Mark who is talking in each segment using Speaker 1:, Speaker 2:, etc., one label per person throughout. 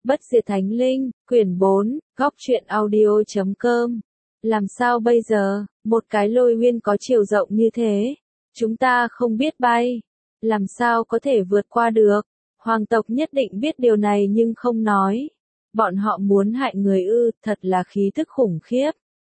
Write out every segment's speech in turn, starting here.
Speaker 1: Bất diệt thánh linh, quyển 4, góc truyện audio.com. Làm sao bây giờ, một cái lôi huyên có chiều rộng như thế, chúng ta không biết bay, làm sao có thể vượt qua được? Hoàng tộc nhất định biết điều này nhưng không nói. Bọn họ muốn hại người ư, thật là khí thức khủng khiếp.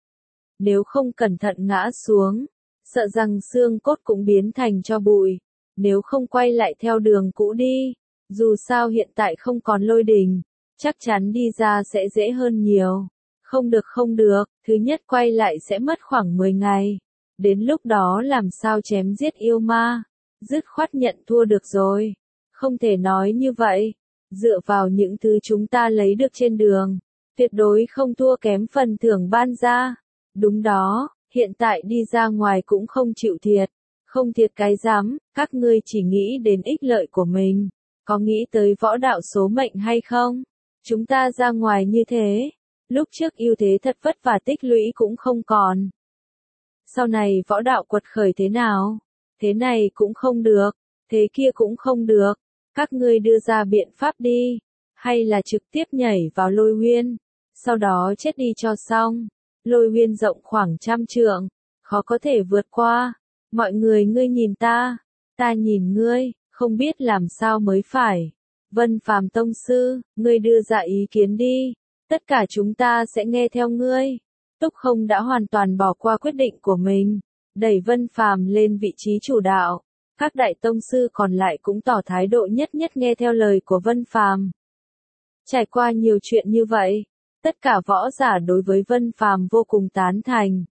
Speaker 1: Nếu không cẩn thận ngã xuống, sợ rằng xương cốt cũng biến thành tro bụi. Nếu không quay lại theo đường cũ đi, dù sao hiện tại không còn lôi đình, chắc chắn đi ra sẽ dễ hơn nhiều. Không được, thứ nhất quay lại sẽ mất khoảng 10 ngày. Đến lúc đó làm sao chém giết yêu ma, dứt khoát nhận thua được rồi. Không thể nói như vậy, dựa vào những thứ chúng ta lấy được trên đường, tuyệt đối không thua kém phần thưởng ban ra. Đúng đó, hiện tại đi ra ngoài cũng không chịu thiệt. Không thiệt cái dám, các ngươi chỉ nghĩ đến ích lợi của mình. Có nghĩ tới võ đạo số mệnh hay không? Chúng ta ra ngoài như thế, lúc trước ưu thế thật vất vả tích lũy cũng không còn. Sau này võ đạo quật khởi thế nào? Thế này cũng không được, thế kia cũng không được. Các ngươi đưa ra biện pháp đi, hay là trực tiếp nhảy vào lôi huyên, sau đó chết đi cho xong. Lôi huyên rộng khoảng 100 trượng, khó có thể vượt qua. Mọi người ngươi nhìn ta nhìn ngươi, không biết làm sao mới phải. Vân Phàm tông sư, ngươi đưa ra ý kiến đi, tất cả chúng ta sẽ nghe theo ngươi. Túc Không đã hoàn toàn bỏ qua quyết định của mình, đẩy Vân Phàm lên vị trí chủ đạo. Các đại tông sư còn lại cũng tỏ thái độ nhất nghe theo lời của Vân Phàm. Trải qua nhiều chuyện như vậy, tất cả võ giả đối với Vân Phàm vô cùng tán thành.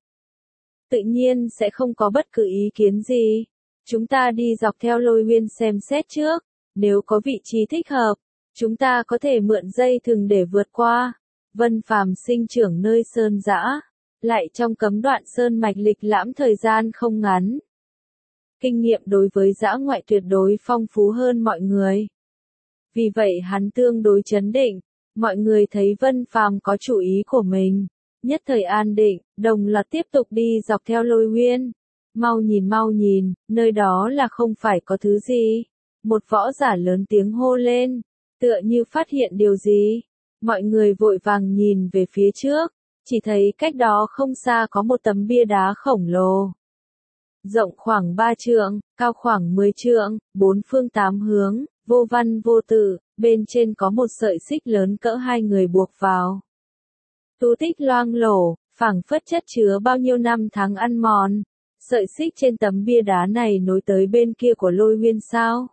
Speaker 1: Tự nhiên sẽ không có bất cứ ý kiến gì. Chúng ta đi dọc theo lôi huyên xem xét trước, nếu có vị trí thích hợp, chúng ta có thể mượn dây thừng để vượt qua. Vân Phàm sinh trưởng nơi sơn dã, lại trong cấm đoạn sơn mạch lịch lãm thời gian không ngắn. Kinh nghiệm đối với dã ngoại tuyệt đối phong phú hơn mọi người. Vì vậy hắn tương đối trấn định, mọi người thấy Vân Phàm có chủ ý của mình, nhất thời an định, đồng loạt tiếp tục đi dọc theo lôi huyên. Mau nhìn, nơi đó là không phải có thứ gì. Một võ giả lớn tiếng hô lên, tựa như phát hiện điều gì. Mọi người vội vàng nhìn về phía trước, chỉ thấy cách đó không xa có một tấm bia đá khổng lồ. Rộng khoảng 3 trượng, cao khoảng 10 trượng, bốn phương tám hướng, vô văn vô tự, bên trên có một sợi xích lớn cỡ 2 người buộc vào. Tu tích loang lổ, phảng phất chất chứa bao nhiêu năm tháng ăn mòn. Sợi xích trên tấm bia đá này nối tới bên kia của lôi huyên sao?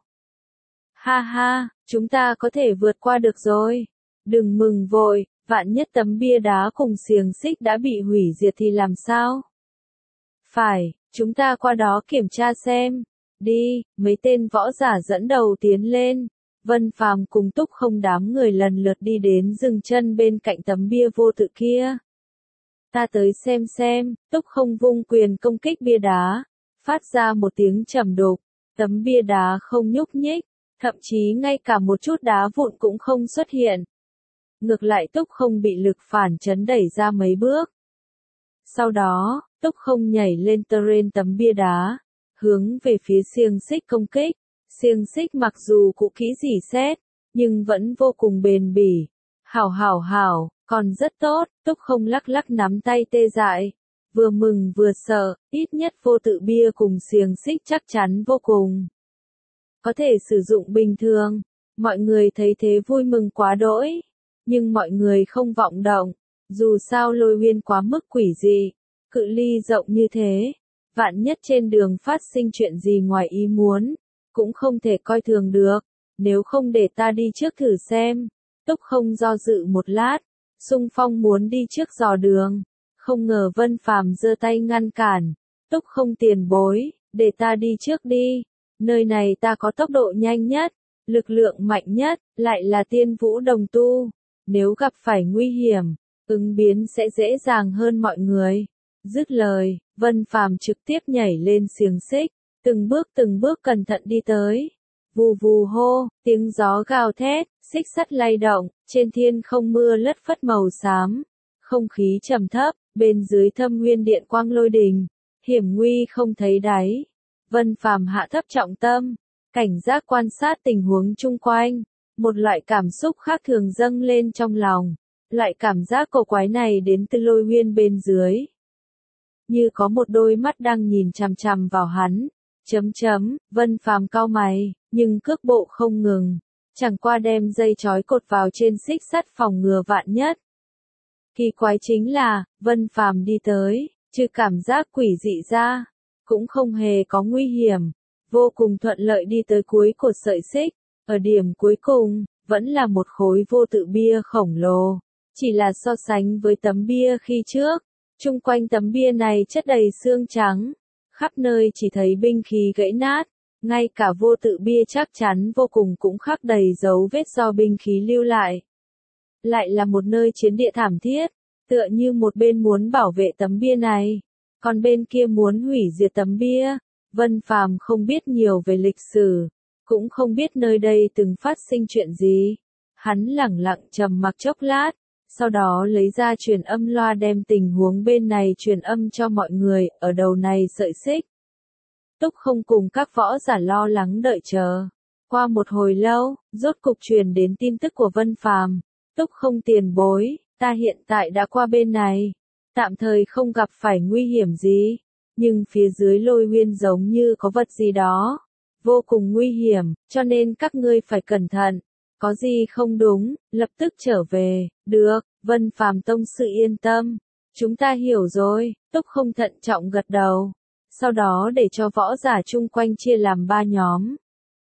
Speaker 1: Ha ha, chúng ta có thể vượt qua được rồi. Đừng mừng vội, vạn nhất tấm bia đá cùng xiềng xích đã bị hủy diệt thì làm sao? Phải, chúng ta qua đó kiểm tra xem. Đi, mấy tên võ giả dẫn đầu tiến lên. Vân Phàm cùng Túc Không đám người lần lượt đi đến dừng chân bên cạnh tấm bia vô tự kia. Ta tới xem, Túc Không vung quyền công kích bia đá, phát ra một tiếng trầm đục, tấm bia đá không nhúc nhích, thậm chí ngay cả một chút đá vụn cũng không xuất hiện. Ngược lại Túc Không bị lực phản chấn đẩy ra mấy bước. Sau đó, Túc Không nhảy lên trên tấm bia đá, hướng về phía xiềng xích công kích. Xiềng xích mặc dù cũ kỹ rỉ sét, nhưng vẫn vô cùng bền bỉ. Hảo, còn rất tốt. Túc Không lắc nắm tay tê dại, vừa mừng vừa sợ, ít nhất vô tự bia cùng xiềng xích chắc chắn vô cùng có thể sử dụng bình thường. Mọi người thấy thế vui mừng quá đỗi, nhưng mọi người không vọng động, dù sao lôi huyên quá mức quỷ dị, cự ly rộng như thế, vạn nhất trên đường phát sinh chuyện gì ngoài ý muốn, cũng không thể coi thường được. Nếu không để ta đi trước thử xem. Túc Không do dự một lát, xung phong muốn đi trước dò đường, không ngờ Vân Phàm giơ tay ngăn cản. Túc Không tiền bối, để ta đi trước đi, nơi này ta có tốc độ nhanh nhất, lực lượng mạnh nhất, lại là tiên vũ đồng tu, nếu gặp phải nguy hiểm, ứng biến sẽ dễ dàng hơn mọi người. Dứt lời, Vân Phàm trực tiếp nhảy lên xiềng xích, từng bước cẩn thận đi tới. Vù vù hô, tiếng gió gào thét, xích sắt lay động, trên thiên không mưa lất phất màu xám. Không khí trầm thấp, bên dưới Thâm Nguyên điện quang lôi đình, hiểm nguy không thấy đáy. Vân Phàm hạ thấp trọng tâm, cảnh giác quan sát tình huống chung quanh. Một loại cảm xúc khác thường dâng lên trong lòng. Loại cảm giác cổ quái này đến từ Lôi Huyên bên dưới. Như có một đôi mắt đang nhìn chằm chằm vào hắn. Vân Phàm cau mày, nhưng cước bộ không ngừng. Chẳng qua đem dây trói cột vào trên xích sắt phòng ngừa vạn nhất. Kỳ quái chính là, Vân Phàm đi tới, trừ cảm giác quỷ dị ra, cũng không hề có nguy hiểm, vô cùng thuận lợi đi tới cuối cột sợi xích, ở điểm cuối cùng, vẫn là một khối vô tự bia khổng lồ, chỉ là so sánh với tấm bia khi trước, chung quanh tấm bia này chất đầy xương trắng, khắp nơi chỉ thấy binh khí gãy nát, ngay cả vô tự bia chắc chắn vô cùng cũng khắc đầy dấu vết do binh khí lưu lại. Lại là một nơi chiến địa thảm thiết, tựa như một bên muốn bảo vệ tấm bia này, còn bên kia muốn hủy diệt tấm bia. Vân Phàm không biết nhiều về lịch sử, cũng không biết nơi đây từng phát sinh chuyện gì. Hắn lẳng lặng trầm mặc chốc lát, sau đó lấy ra truyền âm loa đem tình huống bên này truyền âm cho mọi người ở đầu này sợi xích. Túc Không cùng các võ giả lo lắng đợi chờ. Qua một hồi lâu, rốt cục truyền đến tin tức của Vân Phàm. Túc Không tiền bối, ta hiện tại đã qua bên này, tạm thời không gặp phải nguy hiểm gì, nhưng phía dưới Lôi Huyên giống như có vật gì đó, vô cùng nguy hiểm, cho nên các ngươi phải cẩn thận, có gì không đúng, lập tức trở về, được, Vân Phàm tông sư yên tâm, chúng ta hiểu rồi, Túc Không thận trọng gật đầu, sau đó để cho võ giả chung quanh chia làm 3 nhóm.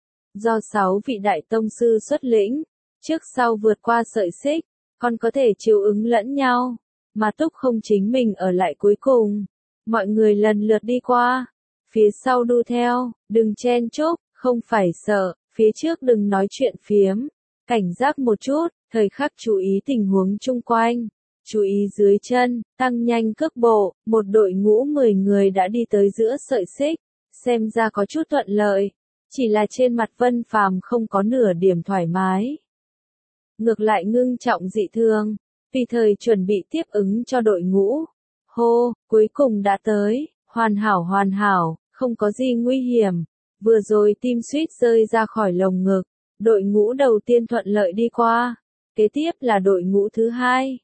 Speaker 1: Do 6 vị đại tông sư xuất lĩnh, trước sau vượt qua sợi xích, còn có thể chiếu ứng lẫn nhau, mà Túc Không chính mình ở lại cuối cùng. Mọi người lần lượt đi qua, phía sau đu theo, đừng chen chúc, không phải sợ, phía trước đừng nói chuyện phiếm, cảnh giác một chút, thời khắc chú ý tình huống chung quanh, chú ý dưới chân, tăng nhanh cước bộ, một đội ngũ 10 người đã đi tới giữa sợi xích, xem ra có chút thuận lợi, chỉ là trên mặt Vân Phàm không có nửa điểm thoải mái. Ngược lại ngưng trọng dị thường, tùy thời chuẩn bị tiếp ứng cho đội ngũ. Hô, cuối cùng đã tới, hoàn hảo, không có gì nguy hiểm. Vừa rồi tim suýt rơi ra khỏi lồng ngực, đội ngũ đầu tiên thuận lợi đi qua. Kế tiếp là đội ngũ thứ hai.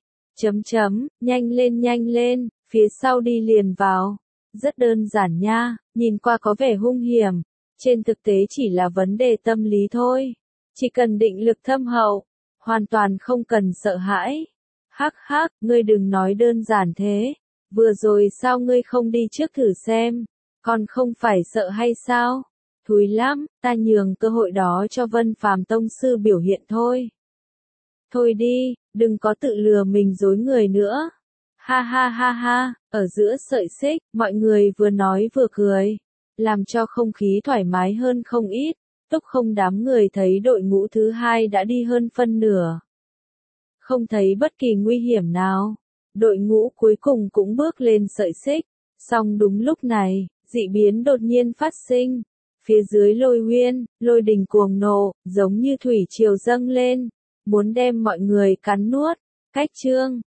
Speaker 1: Nhanh lên, phía sau đi liền vào. Rất đơn giản nha, nhìn qua có vẻ hung hiểm. Trên thực tế chỉ là vấn đề tâm lý thôi. Chỉ cần định lực thâm hậu, hoàn toàn không cần sợ hãi. Hắc, ngươi đừng nói đơn giản thế. Vừa rồi sao ngươi không đi trước thử xem, còn không phải sợ hay sao? Thúi lắm, ta nhường cơ hội đó cho Vân Phàm tông sư biểu hiện thôi. Thôi đi, đừng có tự lừa mình dối người nữa. Ha, ở giữa sợi xích, mọi người vừa nói vừa cười, làm cho không khí thoải mái hơn không ít. Túc Không đám người thấy đội ngũ thứ hai đã đi hơn phân nửa. Không thấy bất kỳ nguy hiểm nào. Đội ngũ cuối cùng cũng bước lên sợi xích, song đúng lúc này, dị biến đột nhiên phát sinh. Phía dưới Lôi Huyên, lôi đình cuồng nộ, giống như thủy triều dâng lên, muốn đem mọi người cắn nuốt. Cách chương